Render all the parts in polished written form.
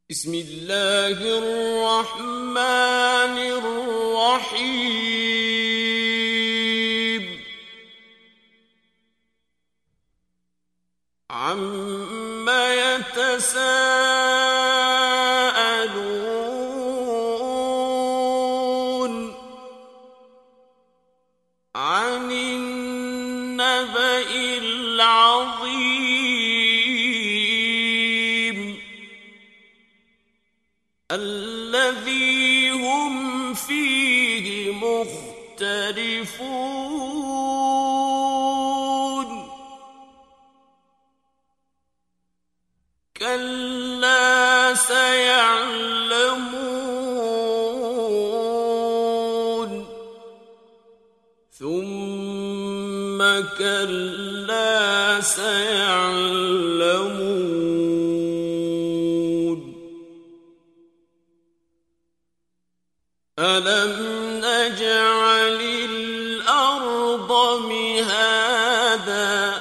بسم الله الرحمن الرحيم عم يتساءلون عن النبأ العظيم الذي هم فيه مختلفون كلا سيعلمون ثم كلا سيعلمون ألم نجعل الأرض مهادا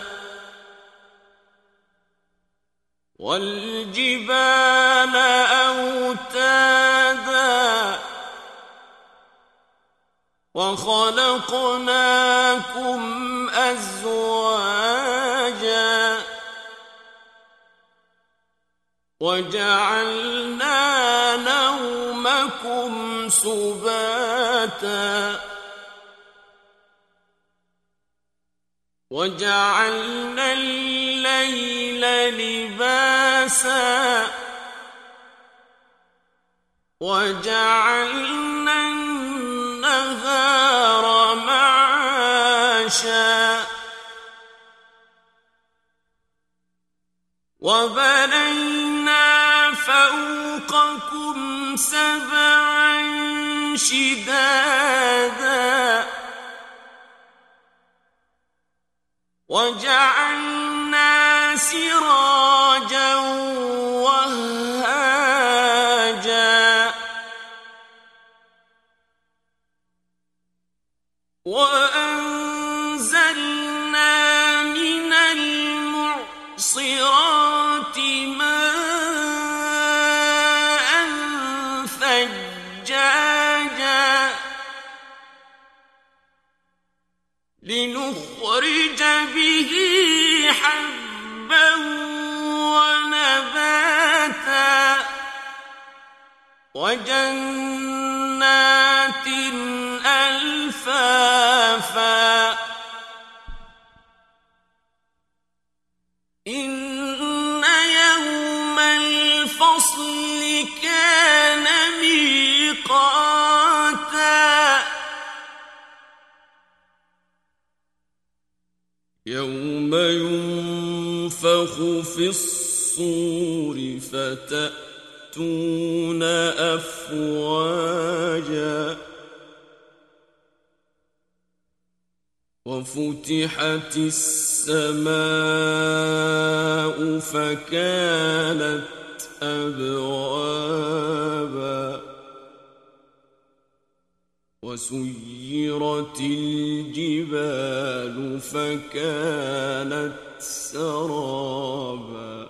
والجبال أوتادا وخلقناكم أزواجا وجعلنا نومكم سباتا وجعلنا الليل لباسا وجعلنا النهار معاشا وبنينا فوقكم سبعا شدادا وجعلنا سراجا وهاجا وأنزلنا من المعصرات ماء ثجاجا لنخرج به حبا ونباتا وجنات ألفافا إن يوم الفصل كان ميقاتا يوم ينفخ في الصور فتأتون أفواجا وفتحت السماء فكانت أبوابا وسيرت الجبال فكانت سرابا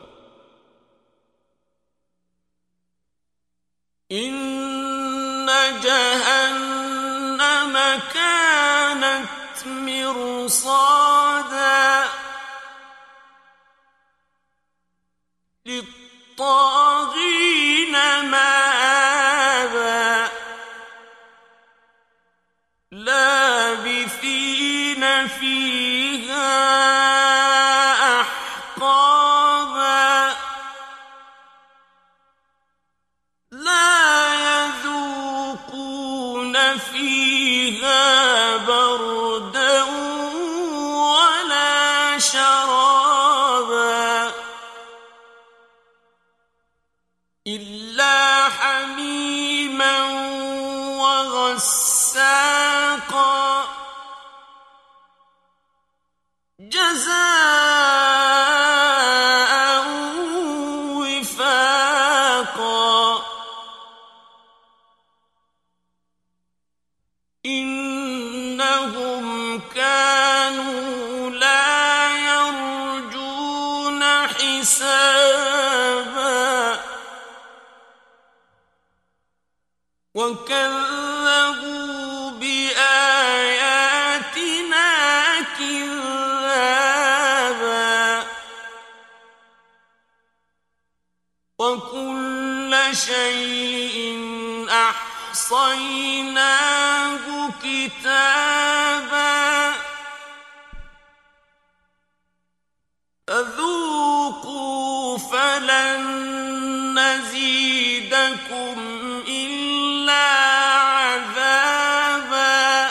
إن جهنم كانت مرصادا للطاغين مآبا لابثين فيها أحقابا لا يذوقون فيها بردا ولا شرابا إلا حميما وغساقا جزاء وفاقا إنهم كانوا لا يرجون حسابا وكذبوا بآياتنا كذابا وكل شيء أحصيناه كتابا فذوقوا فلن نزيدكم إلا عذابا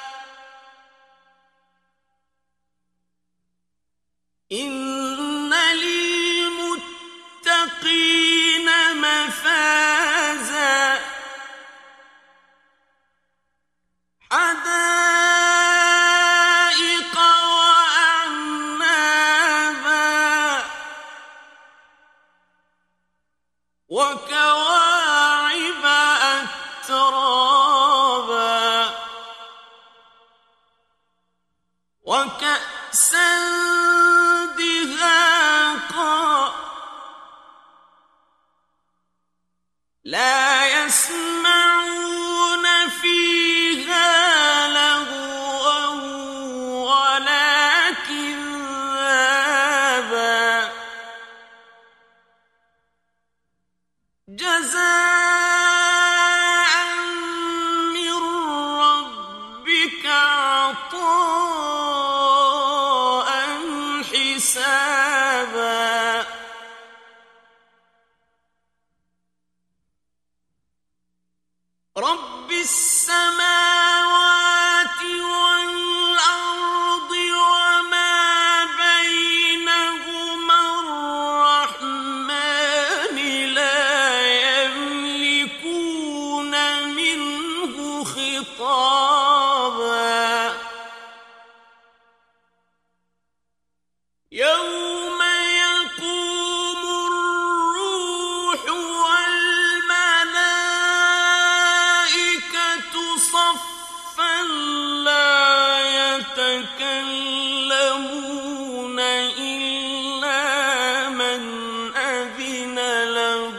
إن للمتقين مفازا حدائق وأعنابا وكواعب أترابا وكأسا دهاقا لا يسمعون فيها لغوا ولا كذابا جزاء من ربك عطاء حسابا رب السماوات والأرض وما بينهما الرحمن لا يملكون منه خطابا يوم يقوم الروح والملائكة صفا لا يتكلمون إلا من أذن له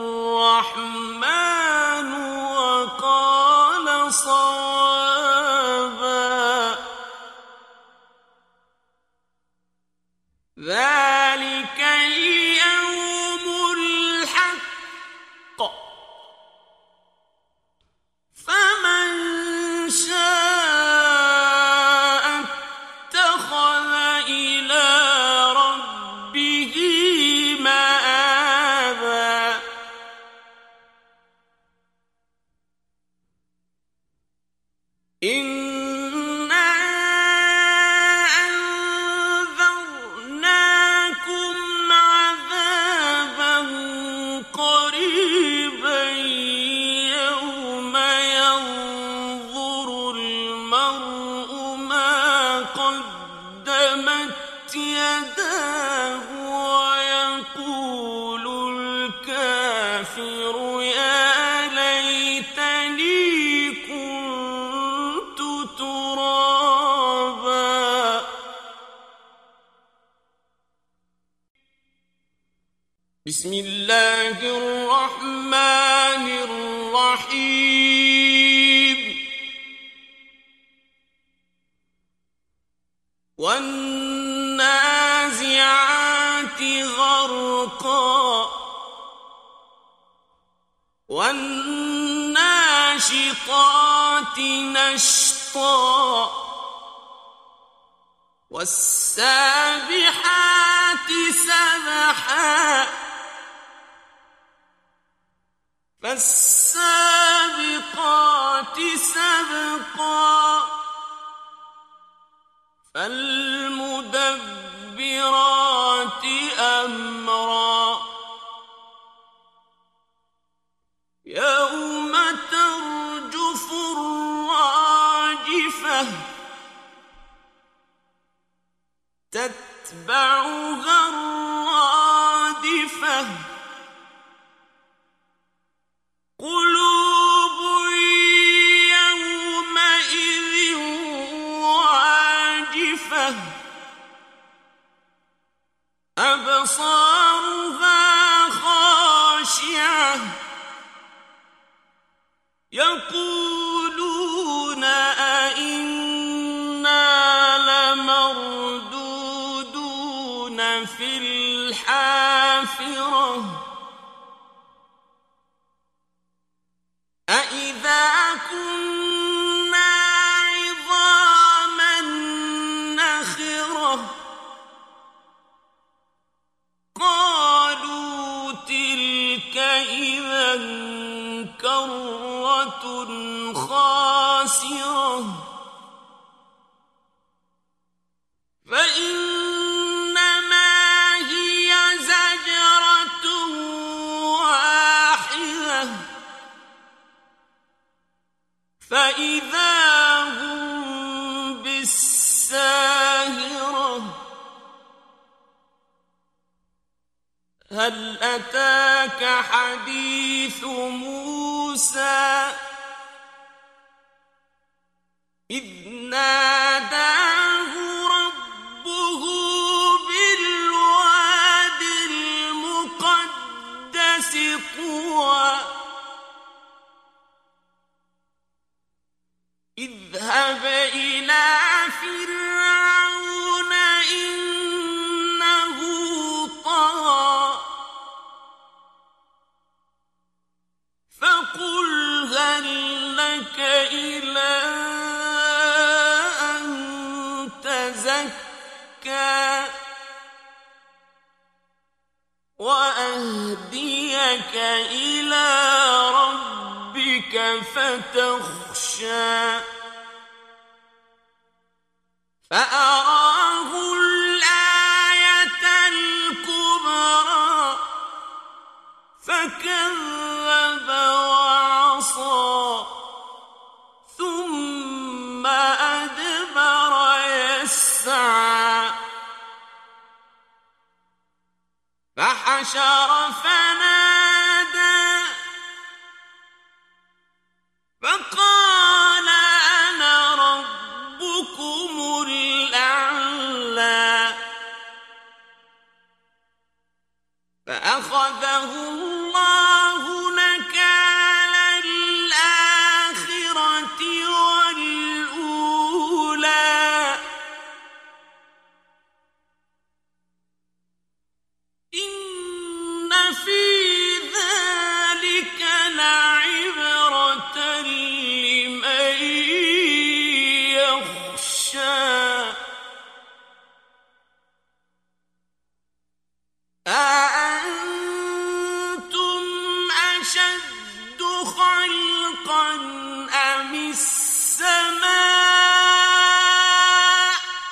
الرحمن وقال صوابا ذلك اليوم الحق فمن شاء اتخذ إلى ربه مآبا إنا أنذرناكم عذابا قريبا يوم ينظر المرء ما قدمت يداه ويقول الكافر يا ليتني كنت ترابا بسم الله الرحمن الرحيم والنازعات غرقا والناشطات نشطا والسابحات سبحا فالسابقات سبقا فالمدبرات أمرا يوم ترجف الراجفة تتبعها الرادفة قلوب يومئذ واجفة ساهرة أإذا كنا عظاما نخرة قالوا تلك إذا كرة خاسرة فإنما هي زجرة واحدة فإذا هم بالساهرة هل أتاك حديث موسى إذ ناداه ربه بالواد المقدس طوى اذهب إلى فرعون إنه طغى فقل هل لك إلى أن تزكى وأهديك إلى ربك فتخشى فأراه الآية الكبرى فكذب وعصى ثم أدبر يسعى فحشر فنادى فقال أنا ربكم الأعلى فأخذه الله نكال الآخرة والأولى إن في ذلك لعبرة لمن يخشى أأنتم أشد خلقا أم السماء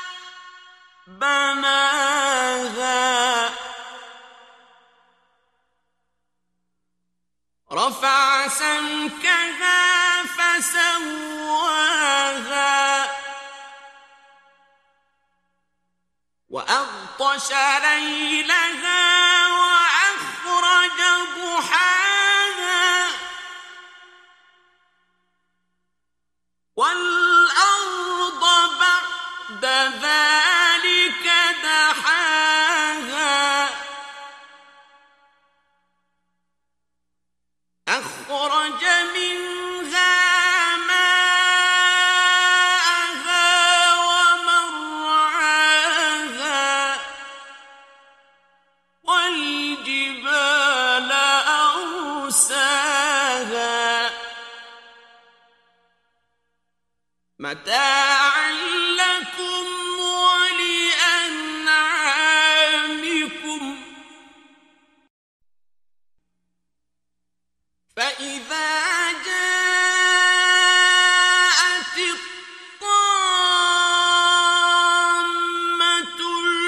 بناها رفع سمكها فسواها وأغطش ليلها وأخرج ضحاها والأرض بعد ذلك دحاها أخرج منها ماءها ومرعاها والجبال أرساها متاعا لكم ولأنعامكم فإذا جاءت الطامة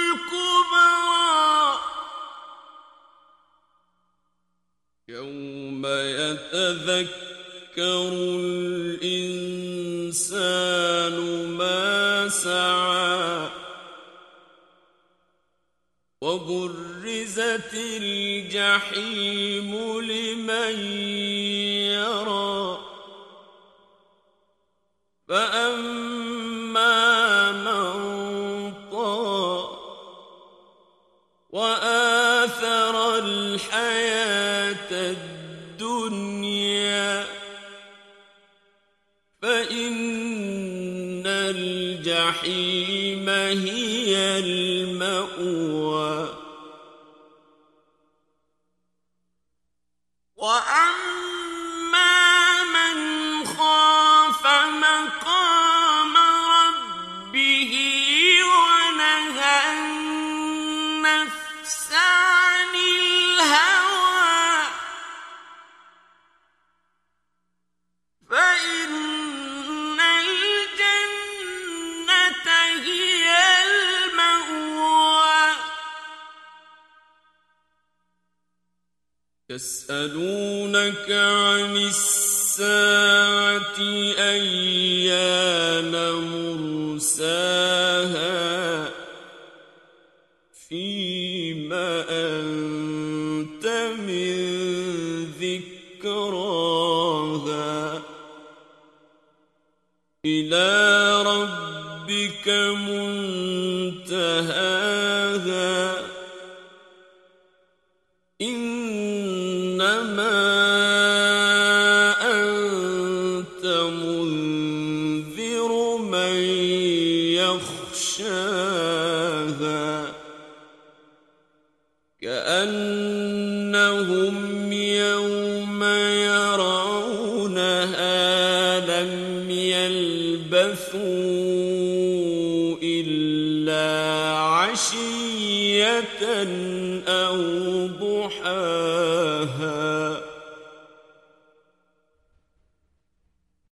الكبرى يوم يتذكر الإنسان ما سعى وبرزت الجحيم لمن يرى فأما من طغى وآثر الحياة الدنيا فإن الجحيم هي المأوى وأما من خاف مقام ربه ونهى النفس عن الهوى فإن الجنة هي المأوى يسألونك عن الساعة أيان مرساها فيما أنت من ذكراها إلى ربك منتهاها إنما أنت منذر من يخشاها كأنهم يوم يرونها لم يلبثوا إلا عشية